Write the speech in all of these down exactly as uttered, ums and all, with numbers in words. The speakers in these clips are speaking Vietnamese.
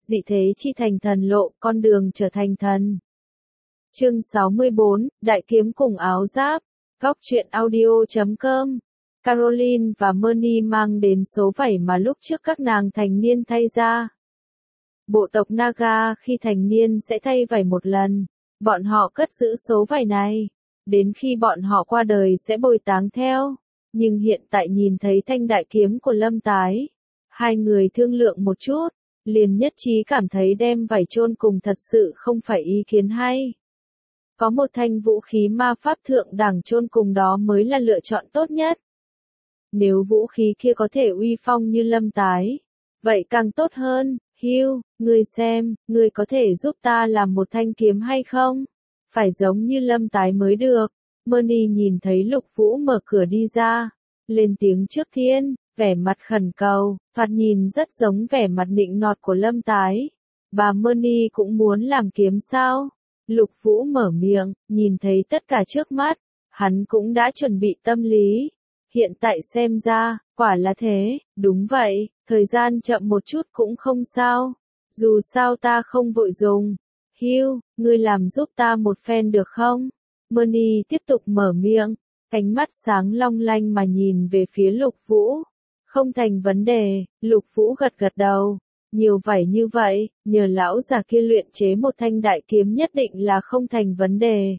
dị thế chi thành thần lộ, con đường trở thành thần. Chương sáu mươi bốn, Đại kiếm cùng áo giáp. Góc truyện audio chấm com. Caroline và Merny mang đến số vảy mà lúc trước các nàng thành niên thay ra. Bộ tộc Naga khi thành niên sẽ thay vảy một lần. Bọn họ cất giữ số vảy này. Đến khi bọn họ qua đời sẽ bồi táng theo. Nhưng hiện tại nhìn thấy thanh đại kiếm của Lâm Tái. Hai người thương lượng một chút. Liền nhất trí cảm thấy đem vảy chôn cùng thật sự không phải ý kiến hay. Có một thanh vũ khí ma pháp thượng đẳng chôn cùng đó mới là lựa chọn tốt nhất. Nếu vũ khí kia có thể uy phong như Lâm Tái, vậy càng tốt hơn. Hugh, ngươi xem, ngươi có thể giúp ta làm một thanh kiếm hay không? Phải giống như Lâm Tái mới được. Merny nhìn thấy Lục Vũ mở cửa đi ra, lên tiếng trước tiên, vẻ mặt khẩn cầu, thoạt nhìn rất giống vẻ mặt nịnh nọt của Lâm Tái. Bà Merny cũng muốn làm kiếm sao? Lục Vũ mở miệng, nhìn thấy tất cả trước mắt, hắn cũng đã chuẩn bị tâm lý. Hiện tại xem ra, quả là thế, đúng vậy, thời gian chậm một chút cũng không sao. Dù sao ta không vội dùng. Hugh, ngươi làm giúp ta một phen được không? Merny tiếp tục mở miệng, ánh mắt sáng long lanh mà nhìn về phía Lục Vũ. Không thành vấn đề, Lục Vũ gật gật đầu. Nhiều vảy như vậy, nhờ lão già kia luyện chế một thanh đại kiếm nhất định là không thành vấn đề.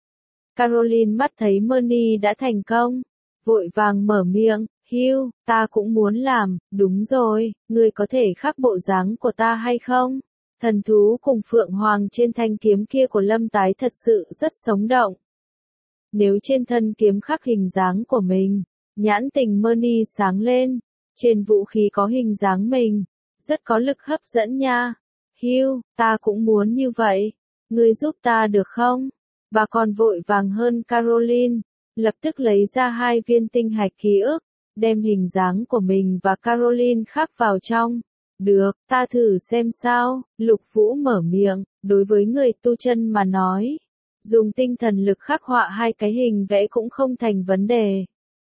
Caroline mắt thấy Merny đã thành công, vội vàng mở miệng, Hugh, ta cũng muốn làm, đúng rồi, ngươi có thể khắc bộ dáng của ta hay không? Thần thú cùng phượng hoàng trên thanh kiếm kia của Lâm Tái thật sự rất sống động. Nếu trên thân kiếm khắc hình dáng của mình, nhãn tình Merny sáng lên, trên vũ khí có hình dáng mình, rất có lực hấp dẫn nha. Hugh, ta cũng muốn như vậy, ngươi giúp ta được không? Bà còn vội vàng hơn Caroline, lập tức lấy ra hai viên tinh hạch ký ức, đem hình dáng của mình và Caroline khắc vào trong. Được, ta thử xem sao. Lục Vũ mở miệng, đối với người tu chân mà nói, dùng tinh thần lực khắc họa hai cái hình vẽ cũng không thành vấn đề.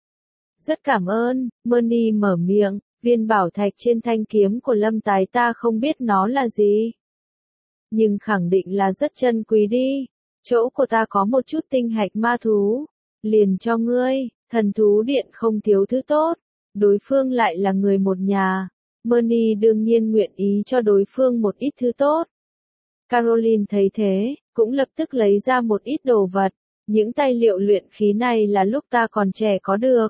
Rất cảm ơn. Merny mở miệng, viên bảo thạch trên thanh kiếm của Lâm Tái ta không biết nó là gì, nhưng khẳng định là rất chân quý đi. Chỗ của ta có một chút tinh hạch ma thú, liền cho ngươi. Thần thú điện không thiếu thứ tốt, đối phương lại là người một nhà. Merny đương nhiên nguyện ý cho đối phương một ít thứ tốt. Caroline thấy thế, cũng lập tức lấy ra một ít đồ vật. Những tài liệu luyện khí này là lúc ta còn trẻ có được.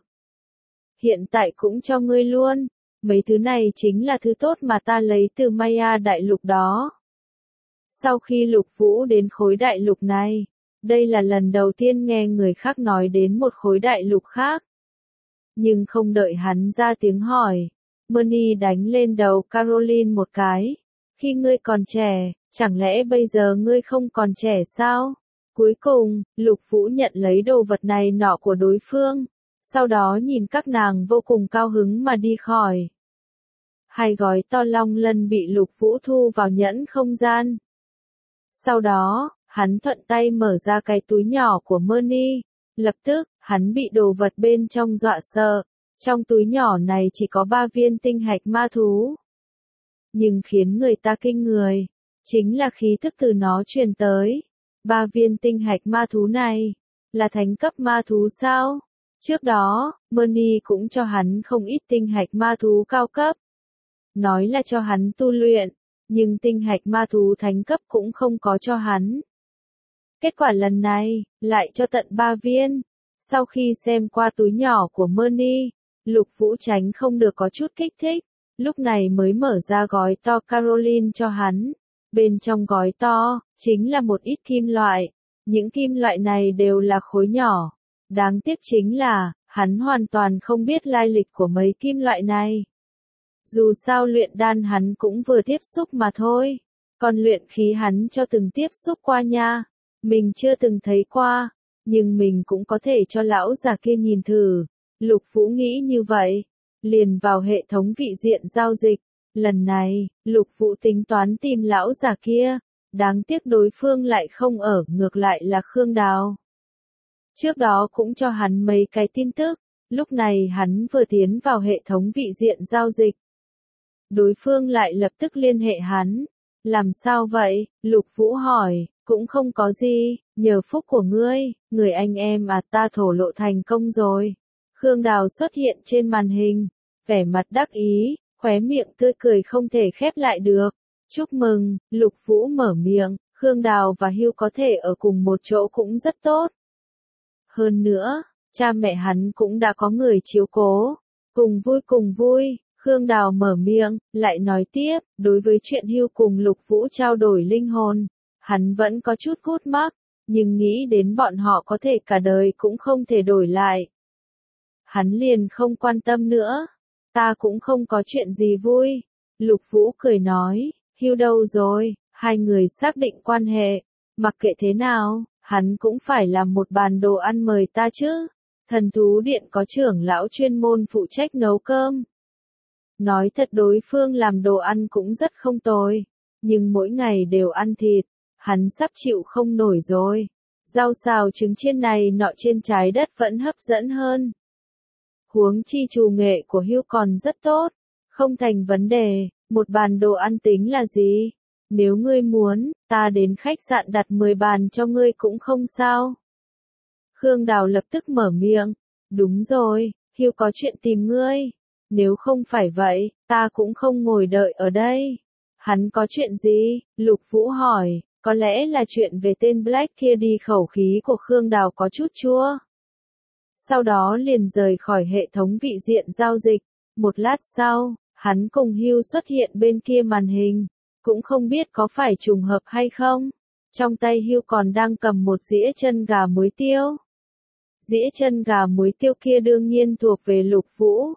Hiện tại cũng cho ngươi luôn. Mấy thứ này chính là thứ tốt mà ta lấy từ Maya đại lục đó. Sau khi Lục Vũ đến khối đại lục này, đây là lần đầu tiên nghe người khác nói đến một khối đại lục khác. Nhưng không đợi hắn ra tiếng hỏi, Merny đánh lên đầu Caroline một cái. Khi ngươi còn trẻ, chẳng lẽ bây giờ ngươi không còn trẻ sao? Cuối cùng, Lục Vũ nhận lấy đồ vật này nọ của đối phương, sau đó nhìn các nàng vô cùng cao hứng mà đi khỏi. Hai gói to long lân bị Lục Vũ thu vào nhẫn không gian. Sau đó, hắn thuận tay mở ra cái túi nhỏ của Merny. Lập tức, hắn bị đồ vật bên trong dọa sợ. Trong túi nhỏ này chỉ có ba viên tinh hạch ma thú. Nhưng khiến người ta kinh người, chính là khí thức từ nó truyền tới. Ba viên tinh hạch ma thú này, là thánh cấp ma thú sao? Trước đó, Merny cũng cho hắn không ít tinh hạch ma thú cao cấp. Nói là cho hắn tu luyện, nhưng tinh hạch ma thú thánh cấp cũng không có cho hắn. Kết quả lần này, lại cho tận ba viên. Sau khi xem qua túi nhỏ của Merny, Lục Vũ tránh không được có chút kích thích, lúc này mới mở ra gói to Caroline cho hắn. Bên trong gói to, chính là một ít kim loại. Những kim loại này đều là khối nhỏ. Đáng tiếc chính là, hắn hoàn toàn không biết lai lịch của mấy kim loại này. Dù sao luyện đan hắn cũng vừa tiếp xúc mà thôi. Còn luyện khí hắn cho từng tiếp xúc qua nha. Mình chưa từng thấy qua, nhưng mình cũng có thể cho lão già kia nhìn thử. Lục Vũ nghĩ như vậy, liền vào hệ thống vị diện giao dịch. Lần này, Lục Vũ tính toán tìm lão già kia, đáng tiếc đối phương lại không ở, ngược lại là Khương Đào. Trước đó cũng cho hắn mấy cái tin tức, lúc này hắn vừa tiến vào hệ thống vị diện giao dịch. Đối phương lại lập tức liên hệ hắn, Làm sao vậy? Lục Vũ hỏi, cũng không có gì, nhờ phúc của ngươi, người anh em à ta thổ lộ thành công rồi. Khương Đào xuất hiện trên màn hình, vẻ mặt đắc ý, khóe miệng tươi cười không thể khép lại được. Chúc mừng, Lục Vũ mở miệng, Khương Đào và Hugh có thể ở cùng một chỗ cũng rất tốt. Hơn nữa, cha mẹ hắn cũng đã có người chiếu cố. Cùng vui cùng vui, Khương Đào mở miệng, lại nói tiếp, đối với chuyện Hugh cùng Lục Vũ trao đổi linh hồn, hắn vẫn có chút gút mắc, nhưng nghĩ đến bọn họ có thể cả đời cũng không thể đổi lại. Hắn liền không quan tâm nữa. Ta cũng không có chuyện gì vui. Lục Vũ cười nói, Hugh đâu rồi, hai người xác định quan hệ. Mặc kệ thế nào, hắn cũng phải làm một bàn đồ ăn mời ta chứ. Thần thú điện có trưởng lão chuyên môn phụ trách nấu cơm. Nói thật đối phương làm đồ ăn cũng rất không tồi. Nhưng mỗi ngày đều ăn thịt, hắn sắp chịu không nổi rồi. Rau xào trứng chiên này nọ trên trái đất vẫn hấp dẫn hơn. Huống chi trù nghệ của Hugh còn rất tốt. Không thành vấn đề, một bàn đồ ăn tính là gì? Nếu ngươi muốn, ta đến khách sạn đặt mười bàn cho ngươi cũng không sao. Khương Đào lập tức mở miệng. Đúng rồi, Hugh có chuyện tìm ngươi. Nếu không phải vậy, ta cũng không ngồi đợi ở đây. Hắn có chuyện gì? Lục Vũ hỏi, có lẽ là chuyện về tên Black kia đi. Khẩu khí của Khương Đào có chút chua. Sau đó liền rời khỏi hệ thống vị diện giao dịch. Một lát sau, hắn cùng Hugh xuất hiện bên kia màn hình. Cũng không biết có phải trùng hợp hay không. Trong tay Hugh còn đang cầm một dĩa chân gà muối tiêu. Dĩa chân gà muối tiêu kia đương nhiên thuộc về Lục Vũ.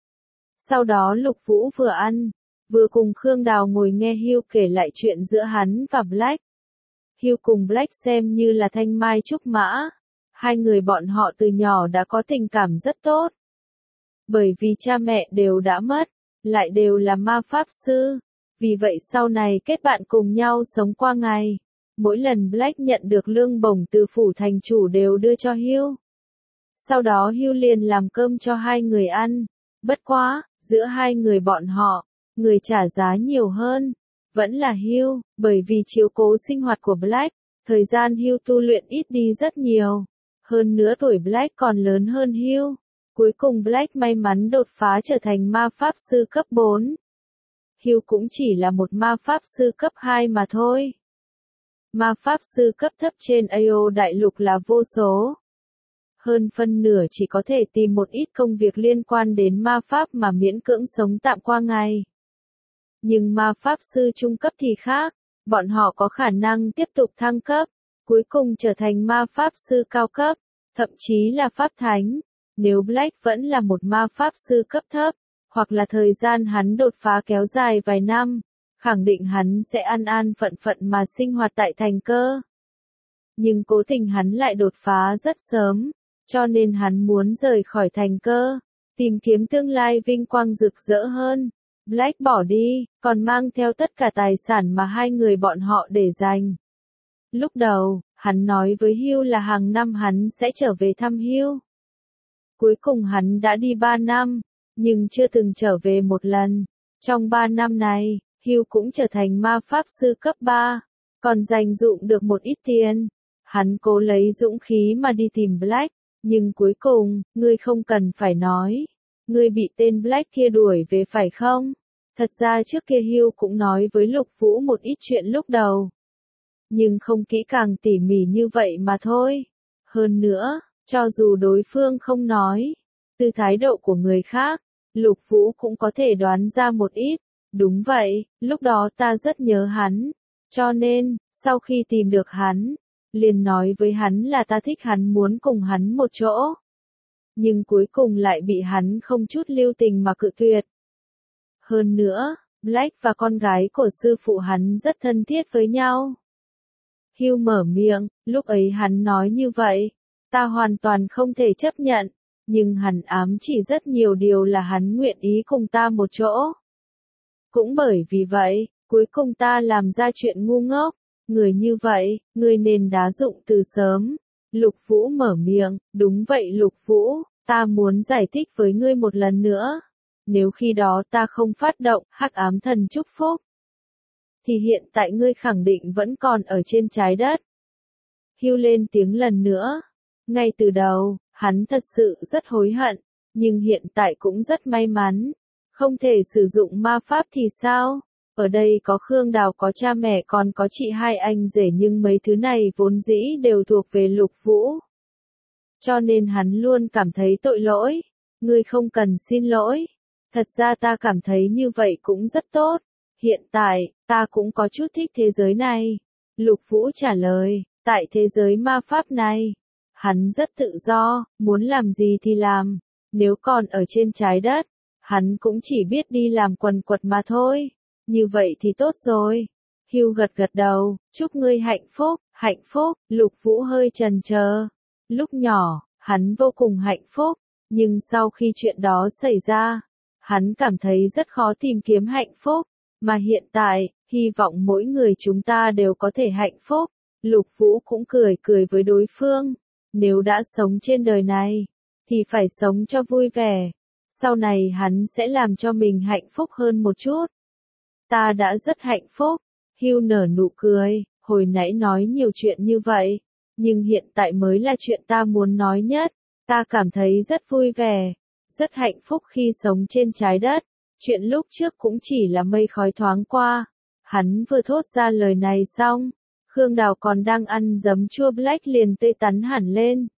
Sau đó Lục Vũ vừa ăn, vừa cùng Khương Đào ngồi nghe Hugh kể lại chuyện giữa hắn và Black. Hugh cùng Black xem như là thanh mai trúc mã. Hai người bọn họ từ nhỏ đã có tình cảm rất tốt. Bởi vì cha mẹ đều đã mất, lại đều là ma pháp sư. Vì vậy sau này kết bạn cùng nhau sống qua ngày. Mỗi lần Black nhận được lương bổng từ phủ thành chủ đều đưa cho Hugh. Sau đó Hugh liền làm cơm cho hai người ăn. Bất quá, giữa hai người bọn họ, người trả giá nhiều hơn. Vẫn là Hugh, bởi vì chiếu cố sinh hoạt của Black, thời gian Hugh tu luyện ít đi rất nhiều. Hơn nữa tuổi Black còn lớn hơn Hugh. Cuối cùng Black may mắn đột phá trở thành ma pháp sư cấp bốn. Hugh cũng chỉ là một ma pháp sư cấp hai mà thôi. Ma pháp sư cấp thấp trên a o đại lục là vô số. Hơn phân nửa chỉ có thể tìm một ít công việc liên quan đến ma pháp mà miễn cưỡng sống tạm qua ngày. Nhưng ma pháp sư trung cấp thì khác, bọn họ có khả năng tiếp tục thăng cấp, cuối cùng trở thành ma pháp sư cao cấp, thậm chí là pháp thánh. Nếu Black vẫn là một ma pháp sư cấp thấp, hoặc là thời gian hắn đột phá kéo dài vài năm, khẳng định hắn sẽ an an phận phận mà sinh hoạt tại thành cơ. Nhưng cố tình hắn lại đột phá rất sớm, cho nên hắn muốn rời khỏi thành cơ, tìm kiếm tương lai vinh quang rực rỡ hơn. Black bỏ đi, còn mang theo tất cả tài sản mà hai người bọn họ để dành. Lúc đầu, hắn nói với Hugh là hàng năm hắn sẽ trở về thăm Hugh. Cuối cùng hắn đã đi ba năm, nhưng chưa từng trở về một lần. Trong ba năm này, Hugh cũng trở thành ma pháp sư cấp ba, còn dành dụm được một ít tiền. Hắn cố lấy dũng khí mà đi tìm Black, nhưng cuối cùng, ngươi không cần phải nói. Ngươi bị tên Black kia đuổi về phải không? Thật ra trước kia Hugh cũng nói với Lục Vũ một ít chuyện lúc đầu. Nhưng không kỹ càng tỉ mỉ như vậy mà thôi. Hơn nữa, cho dù đối phương không nói, từ thái độ của người khác, Lục Vũ cũng có thể đoán ra một ít. Đúng vậy, lúc đó ta rất nhớ hắn. Cho nên, sau khi tìm được hắn, liền nói với hắn là ta thích hắn muốn cùng hắn một chỗ. Nhưng cuối cùng lại bị hắn không chút lưu tình mà cự tuyệt. Hơn nữa, Black và con gái của sư phụ hắn rất thân thiết với nhau. Hugh mở miệng, lúc ấy hắn nói như vậy, ta hoàn toàn không thể chấp nhận, nhưng hắn ám chỉ rất nhiều điều là hắn nguyện ý cùng ta một chỗ. Cũng bởi vì vậy, cuối cùng ta làm ra chuyện ngu ngốc, người như vậy, người nên đá dụng từ sớm. Lục Vũ mở miệng, đúng vậy Lục Vũ, ta muốn giải thích với ngươi một lần nữa. Nếu khi đó ta không phát động hắc ám thần chúc phúc, thì hiện tại ngươi khẳng định vẫn còn ở trên trái đất. Hugh lên tiếng lần nữa. Ngay từ đầu, hắn thật sự rất hối hận, nhưng hiện tại cũng rất may mắn. Không thể sử dụng ma pháp thì sao? Ở đây có Khương Đào, có cha mẹ, còn có chị hai anh rể, nhưng mấy thứ này vốn dĩ đều thuộc về Lục Vũ. Cho nên hắn luôn cảm thấy tội lỗi. Ngươi không cần xin lỗi. Thật ra ta cảm thấy như vậy cũng rất tốt. Hiện tại, ta cũng có chút thích thế giới này. Lục Vũ trả lời, tại thế giới ma pháp này, hắn rất tự do, muốn làm gì thì làm. Nếu còn ở trên trái đất, hắn cũng chỉ biết đi làm quần quật mà thôi. Như vậy thì tốt rồi. Hugh gật gật đầu, chúc ngươi hạnh phúc, hạnh phúc. Lục Vũ hơi chần chờ. Lúc nhỏ, hắn vô cùng hạnh phúc, nhưng sau khi chuyện đó xảy ra, hắn cảm thấy rất khó tìm kiếm hạnh phúc. Mà hiện tại, hy vọng mỗi người chúng ta đều có thể hạnh phúc. Lục Vũ cũng cười cười với đối phương. Nếu đã sống trên đời này, thì phải sống cho vui vẻ. Sau này hắn sẽ làm cho mình hạnh phúc hơn một chút. Ta đã rất hạnh phúc. Hugh nở nụ cười, hồi nãy nói nhiều chuyện như vậy, nhưng hiện tại mới là chuyện ta muốn nói nhất. Ta cảm thấy rất vui vẻ, rất hạnh phúc khi sống trên trái đất. Chuyện lúc trước cũng chỉ là mây khói thoáng qua. Hắn vừa thốt ra lời này xong, Khương Đào còn đang ăn giấm chua Black liền tê tắn hẳn lên.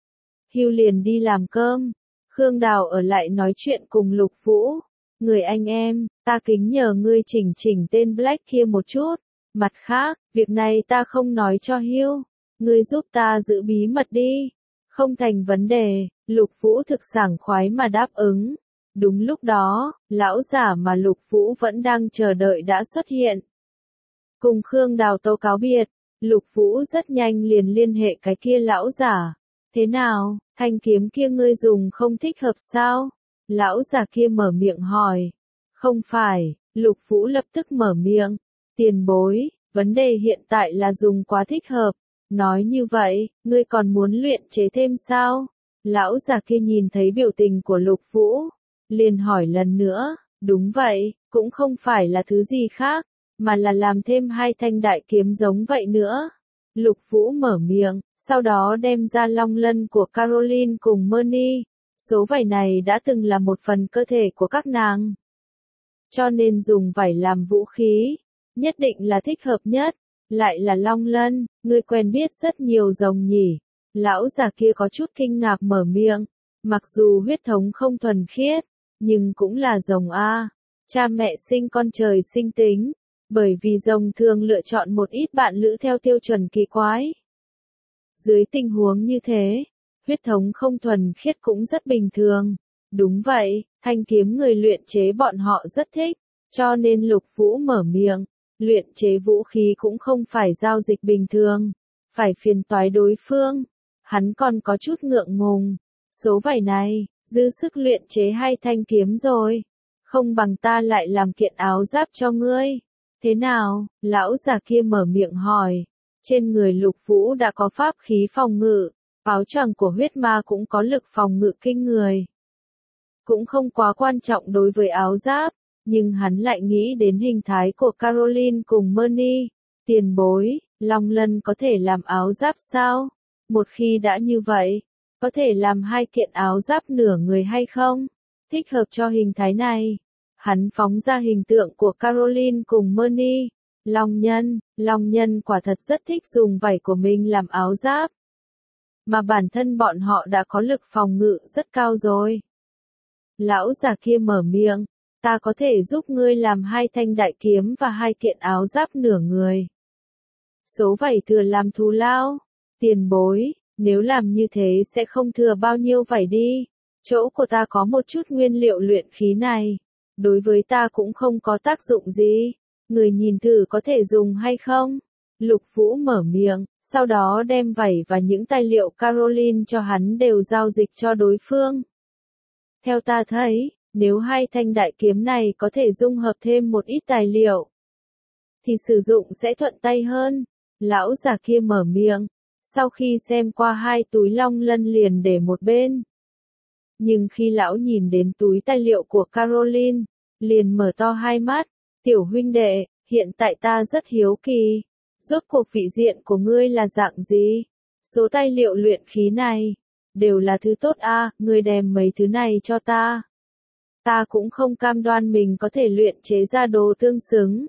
Hugh liền đi làm cơm. Khương Đào ở lại nói chuyện cùng Lục Vũ. Người anh em, ta kính nhờ ngươi chỉnh chỉnh tên Black kia một chút. Mặt khác, việc này ta không nói cho Hugh. Ngươi giúp ta giữ bí mật đi. Không thành vấn đề. Lục Vũ thực sảng khoái mà đáp ứng. Đúng lúc đó, lão giả mà Lục Vũ vẫn đang chờ đợi đã xuất hiện. Cùng Khương Đào tố cáo biệt, Lục Vũ rất nhanh liền liên hệ cái kia lão giả. Thế nào, thanh kiếm kia ngươi dùng không thích hợp sao? Lão giả kia mở miệng hỏi. Không phải, Lục Vũ lập tức mở miệng. Tiền bối, vấn đề hiện tại là dùng quá thích hợp. Nói như vậy, ngươi còn muốn luyện chế thêm sao? Lão giả kia nhìn thấy biểu tình của Lục Vũ, liền hỏi lần nữa. Đúng vậy, cũng không phải là thứ gì khác, mà là làm thêm hai thanh đại kiếm giống vậy nữa. Lục Vũ mở miệng, sau đó đem ra long lân của Caroline cùng Merny. Số vảy này đã từng là một phần cơ thể của các nàng. Cho nên dùng vảy làm vũ khí, nhất định là thích hợp nhất. Lại là long lân, ngươi quen biết rất nhiều rồng nhỉ. Lão già kia có chút kinh ngạc mở miệng. Mặc dù huyết thống không thuần khiết, nhưng cũng là rồng a. Cha mẹ sinh con trời sinh tính. Bởi vì rồng thường lựa chọn một ít bạn lữ theo tiêu chuẩn kỳ quái. Dưới tình huống như thế, huyết thống không thuần khiết cũng rất bình thường. Đúng vậy, thanh kiếm người luyện chế bọn họ rất thích, cho nên Lục Vũ mở miệng. Luyện chế vũ khí cũng không phải giao dịch bình thường, phải phiền toái đối phương. Hắn còn có chút ngượng ngùng. Số vảy này, dư sức luyện chế hai thanh kiếm rồi. Không bằng ta lại làm kiện áo giáp cho ngươi. Thế nào? Lão già kia mở miệng hỏi. Trên người Lục Vũ đã có pháp khí phòng ngự, áo choàng của huyết ma cũng có lực phòng ngự kinh người. Cũng không quá quan trọng đối với áo giáp, nhưng hắn lại nghĩ đến hình thái của Caroline cùng Merny. Tiền bối, long lân có thể làm áo giáp sao? Một khi đã như vậy, có thể làm hai kiện áo giáp nửa người hay không? Thích hợp cho hình thái này. Hắn phóng ra hình tượng của Caroline cùng Merny. Long nhân, long nhân quả thật rất thích dùng vảy của mình làm áo giáp. Mà bản thân bọn họ đã có lực phòng ngự rất cao rồi. Lão già kia mở miệng, ta có thể giúp ngươi làm hai thanh đại kiếm và hai kiện áo giáp nửa người. Số vảy thừa làm thù lao. Tiền bối, nếu làm như thế sẽ không thừa bao nhiêu vảy đi. Chỗ của ta có một chút nguyên liệu luyện khí này. Đối với ta cũng không có tác dụng gì. Người nhìn thử có thể dùng hay không? Lục Vũ mở miệng, sau đó đem vảy và những tài liệu Caroline cho hắn đều giao dịch cho đối phương. Theo ta thấy, nếu hai thanh đại kiếm này có thể dung hợp thêm một ít tài liệu, thì sử dụng sẽ thuận tay hơn. Lão già kia mở miệng, sau khi xem qua hai túi long lân liền để một bên. Nhưng khi lão nhìn đến túi tài liệu của Caroline, liền mở to hai mắt. Tiểu huynh đệ, Hiện tại ta rất hiếu kỳ, rốt cuộc vị diện của ngươi là dạng gì? Số tài liệu luyện khí này, đều là thứ tốt a, ngươi đem mấy thứ này cho ta. Ta cũng không cam đoan mình có thể luyện chế ra đồ tương xứng.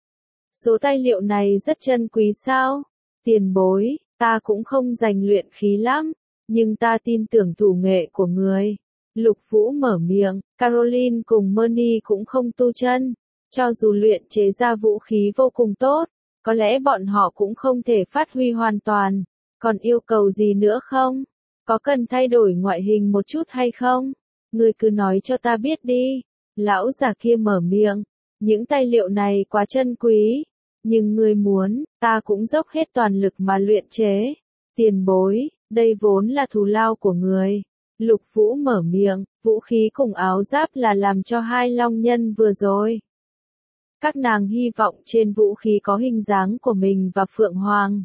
Số tài liệu này rất chân quý sao? Tiền bối, ta cũng không dành luyện khí lắm, nhưng ta tin tưởng thủ nghệ của người. Lục Vũ mở miệng, Caroline cùng Merny cũng không tu chân. Cho dù luyện chế ra vũ khí vô cùng tốt, có lẽ bọn họ cũng không thể phát huy hoàn toàn. Còn yêu cầu gì nữa không? Có cần thay đổi ngoại hình một chút hay không? Ngươi cứ nói cho ta biết đi. Lão già kia mở miệng. Những tài liệu này quá chân quý. Nhưng ngươi muốn, ta cũng dốc hết toàn lực mà luyện chế. Tiền bối, đây vốn là thù lao của người. Lục Vũ mở miệng, vũ khí cùng áo giáp là làm cho hai long nhân vừa rồi. Các nàng hy vọng trên vũ khí có hình dáng của mình và Phượng Hoàng.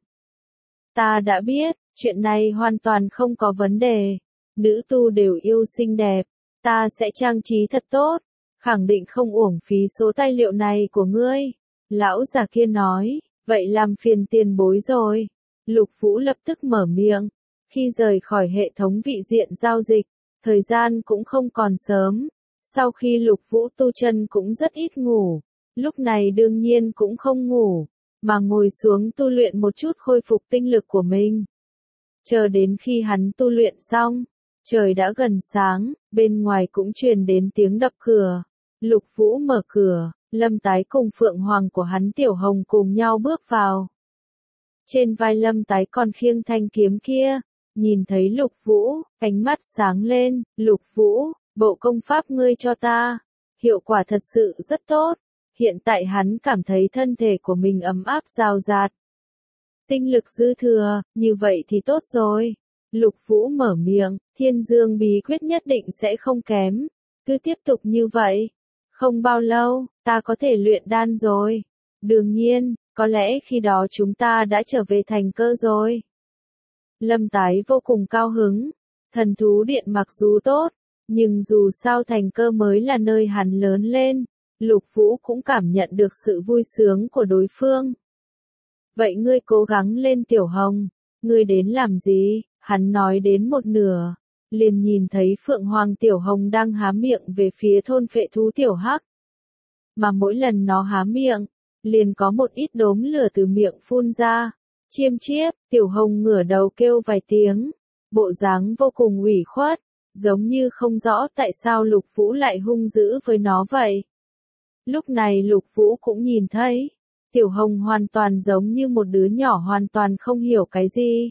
Ta đã biết, chuyện này hoàn toàn không có vấn đề. Nữ tu đều yêu xinh đẹp, ta sẽ trang trí thật tốt, khẳng định không uổng phí số tài liệu này của ngươi. Lão già kia nói, vậy làm phiền tiền bối rồi. Lục Vũ lập tức mở miệng. Khi rời khỏi hệ thống vị diện giao dịch, thời gian cũng không còn sớm. Sau khi Lục Vũ tu chân cũng rất ít ngủ, lúc này đương nhiên cũng không ngủ, mà ngồi xuống tu luyện một chút khôi phục tinh lực của mình. Chờ đến khi hắn tu luyện xong, trời đã gần sáng, bên ngoài cũng truyền đến tiếng đập cửa. Lục Vũ mở cửa, Lâm Tái cùng Phượng Hoàng của hắn Tiểu Hồng cùng nhau bước vào. Trên vai Lâm Tái còn khiêng thanh kiếm kia, nhìn thấy Lục Vũ, ánh mắt sáng lên. Lục Vũ, bộ công pháp ngươi cho ta, hiệu quả thật sự rất tốt. Hiện tại hắn cảm thấy thân thể của mình ấm áp rào rạt. Tinh lực dư thừa, như vậy thì tốt rồi. Lục Vũ mở miệng, Thiên Dương bí quyết nhất định sẽ không kém. Cứ tiếp tục như vậy. Không bao lâu, ta có thể luyện đan rồi. Đương nhiên, có lẽ khi đó chúng ta đã trở về thành cơ rồi. Lâm Tái vô cùng cao hứng. Thần thú điện mặc dù tốt, nhưng dù sao thành cơ mới là nơi hắn lớn lên. Lục Vũ cũng cảm nhận được sự vui sướng của đối phương. Vậy ngươi cố gắng lên Tiểu Hồng, ngươi đến làm gì? Hắn nói đến một nửa, liền nhìn thấy Phượng Hoàng Tiểu Hồng đang há miệng về phía thôn phệ thú Tiểu Hắc. Mà mỗi lần nó há miệng, liền có một ít đốm lửa từ miệng phun ra. Chiêm chiếp, Tiểu Hồng ngửa đầu kêu vài tiếng, bộ dáng vô cùng ủy khuất, giống như không rõ tại sao Lục Vũ lại hung dữ với nó vậy. Lúc này Lục Vũ cũng nhìn thấy, Tiểu Hồng hoàn toàn giống như một đứa nhỏ hoàn toàn không hiểu cái gì.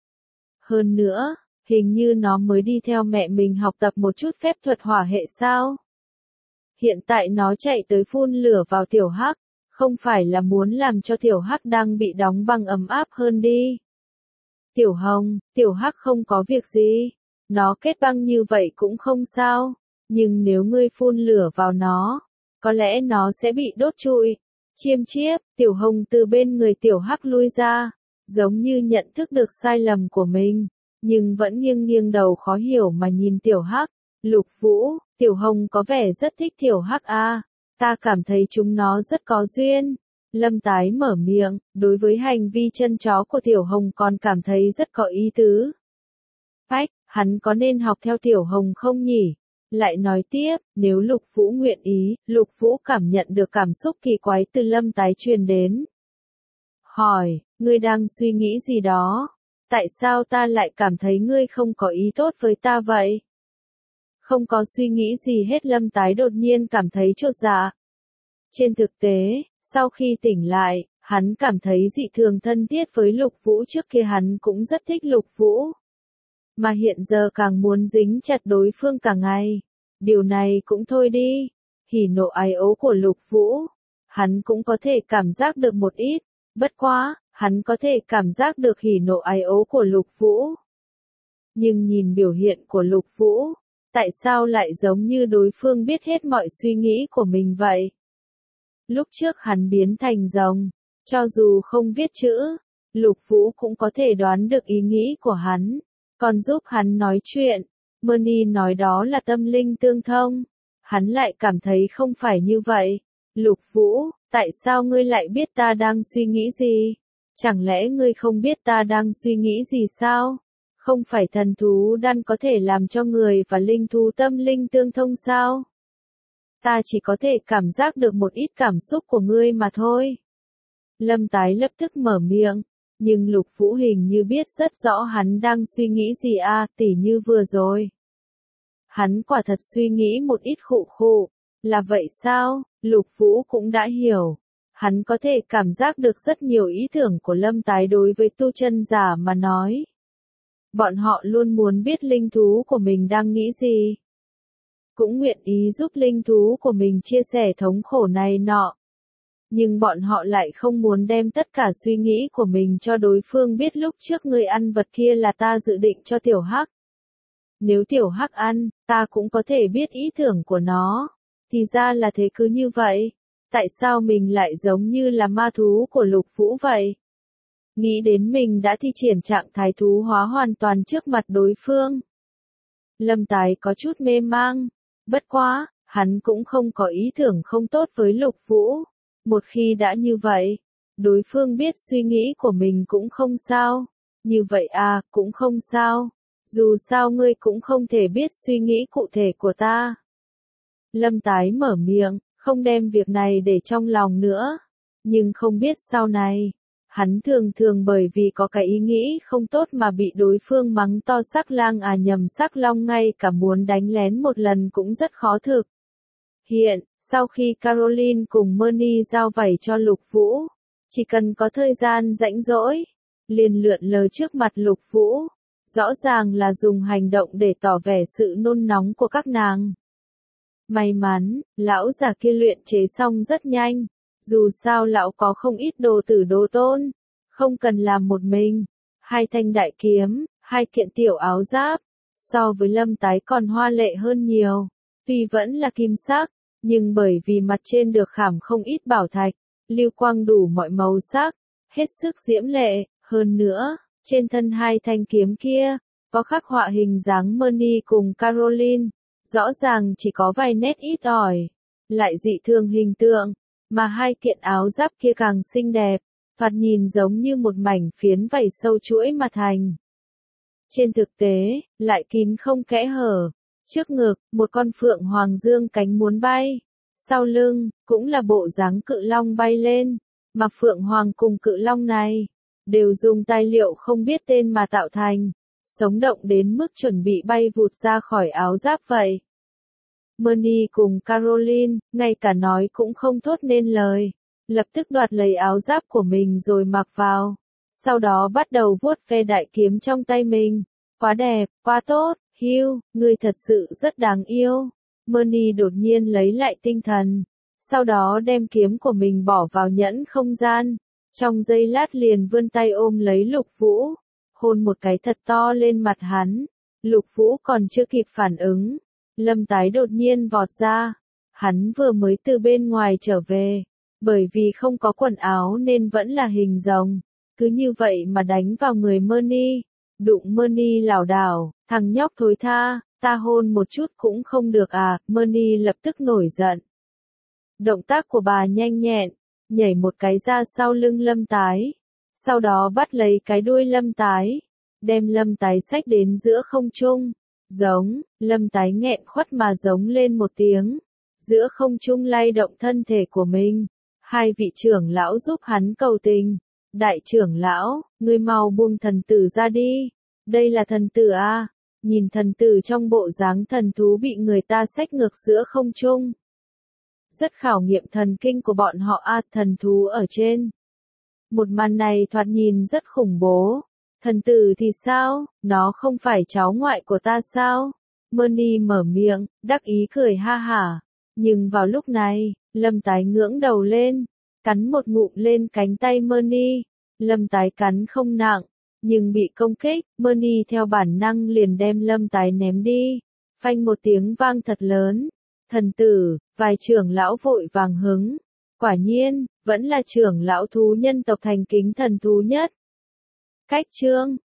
Hơn nữa, hình như nó mới đi theo mẹ mình học tập một chút phép thuật hỏa hệ sao. Hiện tại nó chạy tới phun lửa vào Tiểu Hắc, không phải là muốn làm cho Tiểu Hắc đang bị đóng băng ấm áp hơn đi. Tiểu Hồng, Tiểu Hắc không có việc gì, nó kết băng như vậy cũng không sao, nhưng nếu ngươi phun lửa vào nó, có lẽ nó sẽ bị đốt trụi. Chiêm chiếp, Tiểu Hồng từ bên người Tiểu Hắc lui ra, giống như nhận thức được sai lầm của mình, nhưng vẫn nghiêng nghiêng đầu khó hiểu mà nhìn Tiểu Hắc. Lục Vũ, Tiểu Hồng có vẻ rất thích Tiểu Hắc a, ta cảm thấy chúng nó rất có duyên. Lâm Tái mở miệng, đối với hành vi chân chó của Tiểu Hồng còn cảm thấy rất có ý tứ. Ách, hắn có nên học theo Tiểu Hồng không nhỉ? Lại nói tiếp, nếu Lục Vũ nguyện ý, Lục Vũ cảm nhận được cảm xúc kỳ quái từ Lâm Tái truyền đến. Hỏi, ngươi đang suy nghĩ gì đó? Tại sao ta lại cảm thấy ngươi không có ý tốt với ta vậy? Không có suy nghĩ gì hết. Lâm Tái đột nhiên cảm thấy chột dạ. Trên thực tế, sau khi tỉnh lại, hắn cảm thấy dị thường thân thiết với Lục Vũ. Trước kia hắn cũng rất thích Lục Vũ, mà hiện giờ càng muốn dính chặt đối phương cả ngày. Điều này cũng thôi đi, hỉ nộ ái ố của Lục Vũ, hắn cũng có thể cảm giác được một ít, bất quá, hắn có thể cảm giác được hỉ nộ ái ố của Lục Vũ. Nhưng nhìn biểu hiện của Lục Vũ, tại sao lại giống như đối phương biết hết mọi suy nghĩ của mình vậy? Lúc trước hắn biến thành rồng, cho dù không viết chữ, Lục Vũ cũng có thể đoán được ý nghĩ của hắn, còn giúp hắn nói chuyện. Merny nói đó là tâm linh tương thông, hắn lại cảm thấy không phải như vậy. Lục Vũ, Tại sao ngươi lại biết ta đang suy nghĩ gì? Chẳng lẽ ngươi không biết ta đang suy nghĩ gì sao? Không phải thần thú đan có thể làm cho người và linh thú tâm linh tương thông sao? Ta chỉ có thể cảm giác được một ít cảm xúc của ngươi mà thôi. Lâm Tái lập tức mở miệng, nhưng Lục Vũ hình như biết rất rõ hắn đang suy nghĩ gì à, tỉ như vừa rồi. Hắn quả thật suy nghĩ một ít khụ khụ, là vậy sao? Lục Vũ cũng đã hiểu. Hắn có thể cảm giác được rất nhiều ý tưởng của Lâm Tái đối với tu chân giả mà nói. Bọn họ luôn muốn biết linh thú của mình đang nghĩ gì. Cũng nguyện ý giúp linh thú của mình chia sẻ thống khổ này nọ. Nhưng bọn họ lại không muốn đem tất cả suy nghĩ của mình cho đối phương biết lúc trước người ăn vật kia là ta dự định cho Tiểu Hắc. Nếu Tiểu Hắc ăn, ta cũng có thể biết ý tưởng của nó. Thì ra là thế cứ như vậy. Tại sao mình lại giống như là ma thú của Lục Vũ vậy? Nghĩ đến mình đã thi triển trạng thái thú hóa hoàn toàn trước mặt đối phương. Lâm Tái có chút mê mang. Bất quá, hắn cũng không có ý tưởng không tốt với Lục Vũ. Một khi đã như vậy, đối phương biết suy nghĩ của mình cũng không sao. Như vậy à, cũng không sao. Dù sao ngươi cũng không thể biết suy nghĩ cụ thể của ta. Lâm Tái mở miệng, không đem việc này để trong lòng nữa. Nhưng không biết sau này, hắn thường thường bởi vì có cái ý nghĩ không tốt mà bị đối phương mắng to sắc lang à nhầm sắc long, ngay cả muốn đánh lén một lần cũng rất khó thực. Hiện, sau khi Caroline cùng Merny giao vảy cho Lục Vũ, chỉ cần có thời gian rãnh rỗi, liền lượn lờ trước mặt Lục Vũ, rõ ràng là dùng hành động để tỏ vẻ sự nôn nóng của các nàng. May mắn, lão già kia luyện chế xong rất nhanh, dù sao lão có không ít đồ tử đồ tôn, không cần làm một mình, hai thanh đại kiếm, hai kiện tiểu áo giáp, so với Lâm Tái còn hoa lệ hơn nhiều, tuy vẫn là kim sắc, nhưng bởi vì mặt trên được khảm không ít bảo thạch, lưu quang đủ mọi màu sắc, hết sức diễm lệ, hơn nữa, trên thân hai thanh kiếm kia, có khắc họa hình dáng Merny cùng Caroline, rõ ràng chỉ có vài nét ít ỏi, lại dị thường hình tượng, mà hai kiện áo giáp kia càng xinh đẹp, thoạt nhìn giống như một mảnh phiến vảy sâu chuỗi mà thành. Trên thực tế, lại kín không kẽ hở, trước ngực, một con phượng hoàng dương cánh muốn bay, sau lưng, cũng là bộ dáng cự long bay lên, mà phượng hoàng cùng cự long này, đều dùng tài liệu không biết tên mà tạo thành, sống động đến mức chuẩn bị bay vụt ra khỏi áo giáp vậy. Merny cùng Caroline, ngay cả nói cũng không thốt nên lời, lập tức đoạt lấy áo giáp của mình rồi mặc vào, sau đó bắt đầu vuốt ve đại kiếm trong tay mình. Quá đẹp, quá tốt, Hugh, ngươi thật sự rất đáng yêu. Merny đột nhiên lấy lại tinh thần, sau đó đem kiếm của mình bỏ vào nhẫn không gian, trong giây lát liền vươn tay ôm lấy Lục Vũ, hôn một cái thật to lên mặt hắn. Lục Vũ còn chưa kịp phản ứng, Lâm Tái đột nhiên vọt ra, hắn vừa mới từ bên ngoài trở về, bởi vì không có quần áo nên vẫn là hình rồng, cứ như vậy mà đánh vào người Merny, đụng Merny lảo đảo, thằng nhóc thối tha, ta hôn một chút cũng không được à, Merny lập tức nổi giận. Động tác của bà nhanh nhẹn, nhảy một cái ra sau lưng Lâm Tái, sau đó bắt lấy cái đuôi Lâm Tái, đem Lâm Tái xách đến giữa không trung, giống, Lâm Tái nghẹn khuất mà giống lên một tiếng, giữa không trung lay động thân thể của mình, hai vị trưởng lão giúp hắn cầu tình, đại trưởng lão, ngươi mau buông thần tử ra đi, đây là thần tử à, nhìn thần tử trong bộ dáng thần thú bị người ta xách ngược giữa không trung. Rất khảo nghiệm thần kinh của bọn họ à, thần thú ở trên. Một màn này thoạt nhìn rất khủng bố. Thần tử thì sao, nó không phải cháu ngoại của ta sao? Merny mở miệng, đắc ý cười ha hả. Nhưng vào lúc này, Lâm Tái ngưỡng đầu lên, cắn một ngụm lên cánh tay Merny. Lâm Tái cắn không nặng, nhưng bị công kích, Merny theo bản năng liền đem Lâm Tái ném đi. Phanh một tiếng vang thật lớn. Thần tử, vài trưởng lão vội vàng hứng. Quả nhiên, vẫn là trưởng lão thú nhân tộc thành kính thần thú nhất. Cách chương